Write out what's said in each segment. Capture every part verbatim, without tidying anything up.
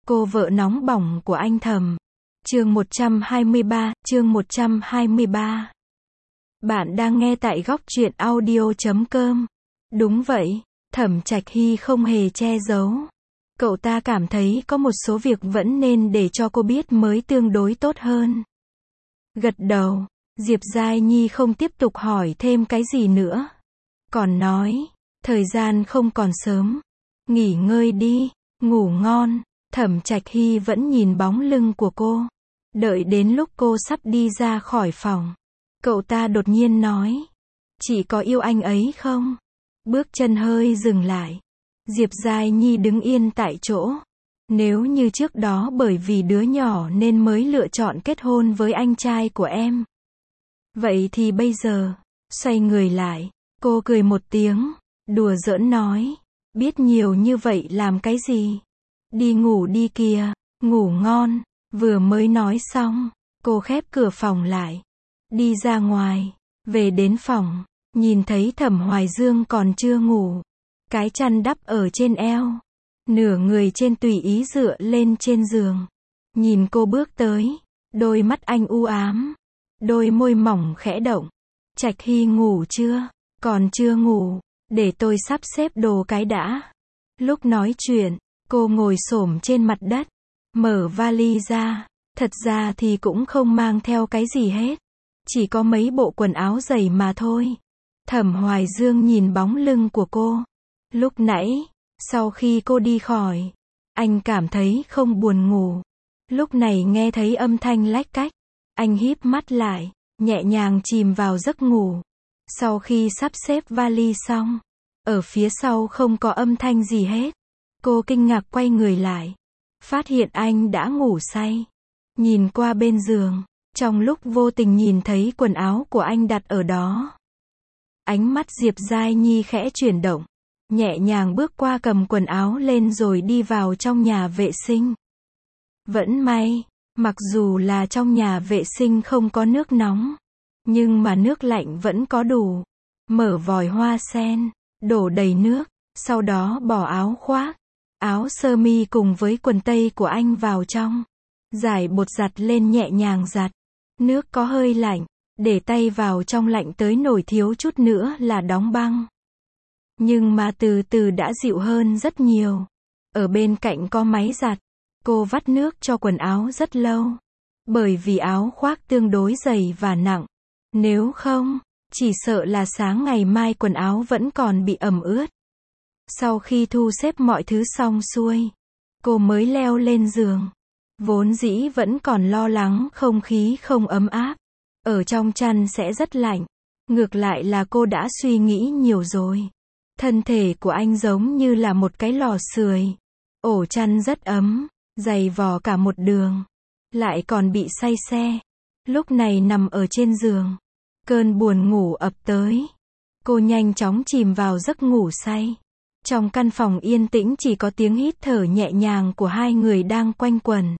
Cô vợ nóng bỏng của anh Thẩm. Chương một trăm hai mươi ba, chương một trăm hai mươi ba. Bạn đang nghe tại góc truyện audio chấm com. Đúng vậy, Thẩm Trạch Hy không hề che giấu. Cậu ta cảm thấy có một số việc vẫn nên để cho cô biết mới tương đối tốt hơn. Gật đầu, Diệp Giai Nhi không tiếp tục hỏi thêm cái gì nữa. Còn nói, thời gian không còn sớm. Nghỉ ngơi đi, ngủ ngon. Thẩm Trạch Hy vẫn nhìn bóng lưng của cô. Đợi đến lúc cô sắp đi ra khỏi phòng, cậu ta đột nhiên nói, chị có yêu anh ấy không? Bước chân hơi dừng lại. Diệp Giai Nhi đứng yên tại chỗ. Nếu như trước đó bởi vì đứa nhỏ nên mới lựa chọn kết hôn với anh trai của em, vậy thì bây giờ, xoay người lại, cô cười một tiếng, đùa giỡn nói, biết nhiều như vậy làm cái gì? Đi ngủ đi kìa, ngủ ngon. Vừa mới nói xong, cô khép cửa phòng lại, đi ra ngoài, về đến phòng, nhìn thấy Thẩm Hoài Dương còn chưa ngủ, cái chăn đắp ở trên eo, nửa người trên tùy ý dựa lên trên giường, nhìn cô bước tới, đôi mắt anh u ám, đôi môi mỏng khẽ động. Trạch Hy ngủ chưa? Còn chưa ngủ, để tôi sắp xếp đồ cái đã. Lúc nói chuyện, cô ngồi xổm trên mặt đất, mở vali ra, thật ra thì cũng không mang theo cái gì hết, chỉ có mấy bộ quần áo giày mà thôi. Thẩm Hoài Dương nhìn bóng lưng của cô. Lúc nãy, sau khi cô đi khỏi, anh cảm thấy không buồn ngủ. Lúc này nghe thấy âm thanh lách cách, anh híp mắt lại, nhẹ nhàng chìm vào giấc ngủ. Sau khi sắp xếp vali xong, ở phía sau không có âm thanh gì hết. Cô kinh ngạc quay người lại, phát hiện anh đã ngủ say. Nhìn qua bên giường, trong lúc vô tình nhìn thấy quần áo của anh đặt ở đó. Ánh mắt Diệp Giai Nhi khẽ chuyển động, nhẹ nhàng bước qua cầm quần áo lên rồi đi vào trong nhà vệ sinh. Vẫn may, mặc dù là trong nhà vệ sinh không có nước nóng, nhưng mà nước lạnh vẫn có đủ. Mở vòi hoa sen, đổ đầy nước, sau đó bỏ áo khoác, áo sơ mi cùng với quần tây của anh vào trong. Giải bột giặt lên nhẹ nhàng giặt. Nước có hơi lạnh, để tay vào trong lạnh tới nổi thiếu chút nữa là đóng băng. Nhưng mà từ từ đã dịu hơn rất nhiều. Ở bên cạnh có máy giặt. Cô vắt nước cho quần áo rất lâu. Bởi vì áo khoác tương đối dày và nặng. Nếu không, chỉ sợ là sáng ngày mai quần áo vẫn còn bị ẩm ướt. Sau khi thu xếp mọi thứ xong xuôi, cô mới leo lên giường. Vốn dĩ vẫn còn lo lắng không khí không ấm áp, ở trong chăn sẽ rất lạnh. Ngược lại là cô đã suy nghĩ nhiều rồi. Thân thể của anh giống như là một cái lò sưởi. Ổ chăn rất ấm, dày vò cả một đường. Lại còn bị say xe. Lúc này nằm ở trên giường, cơn buồn ngủ ập tới. Cô nhanh chóng chìm vào giấc ngủ say. Trong căn phòng yên tĩnh chỉ có tiếng hít thở nhẹ nhàng của hai người đang quanh quẩn,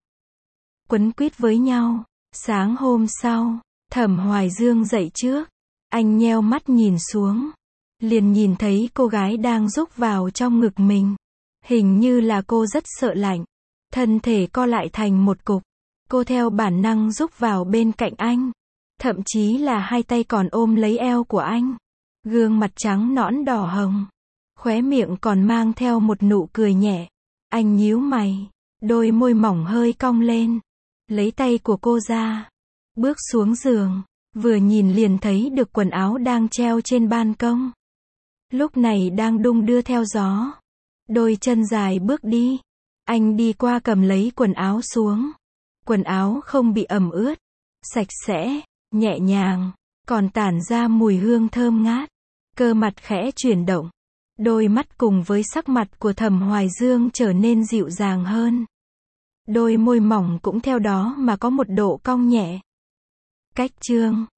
quấn quýt với nhau. Sáng hôm sau, Thẩm Hoài Dương dậy trước. Anh nheo mắt nhìn xuống, liền nhìn thấy cô gái đang rúc vào trong ngực mình. Hình như là cô rất sợ lạnh, thân thể co lại thành một cục. Cô theo bản năng rúc vào bên cạnh anh, thậm chí là hai tay còn ôm lấy eo của anh. Gương mặt trắng nõn đỏ hồng, khóe miệng còn mang theo một nụ cười nhẹ. Anh nhíu mày, đôi môi mỏng hơi cong lên, lấy tay của cô ra, bước xuống giường, vừa nhìn liền thấy được quần áo đang treo trên ban công. Lúc này đang đung đưa theo gió. Đôi chân dài bước đi, anh đi qua cầm lấy quần áo xuống. Quần áo không bị ẩm ướt, sạch sẽ, nhẹ nhàng, còn tản ra mùi hương thơm ngát. Cơ mặt khẽ chuyển động, đôi mắt cùng với sắc mặt của Thẩm Hoài Dương trở nên dịu dàng hơn. Đôi môi mỏng cũng theo đó mà có một độ cong nhẹ. Cách chương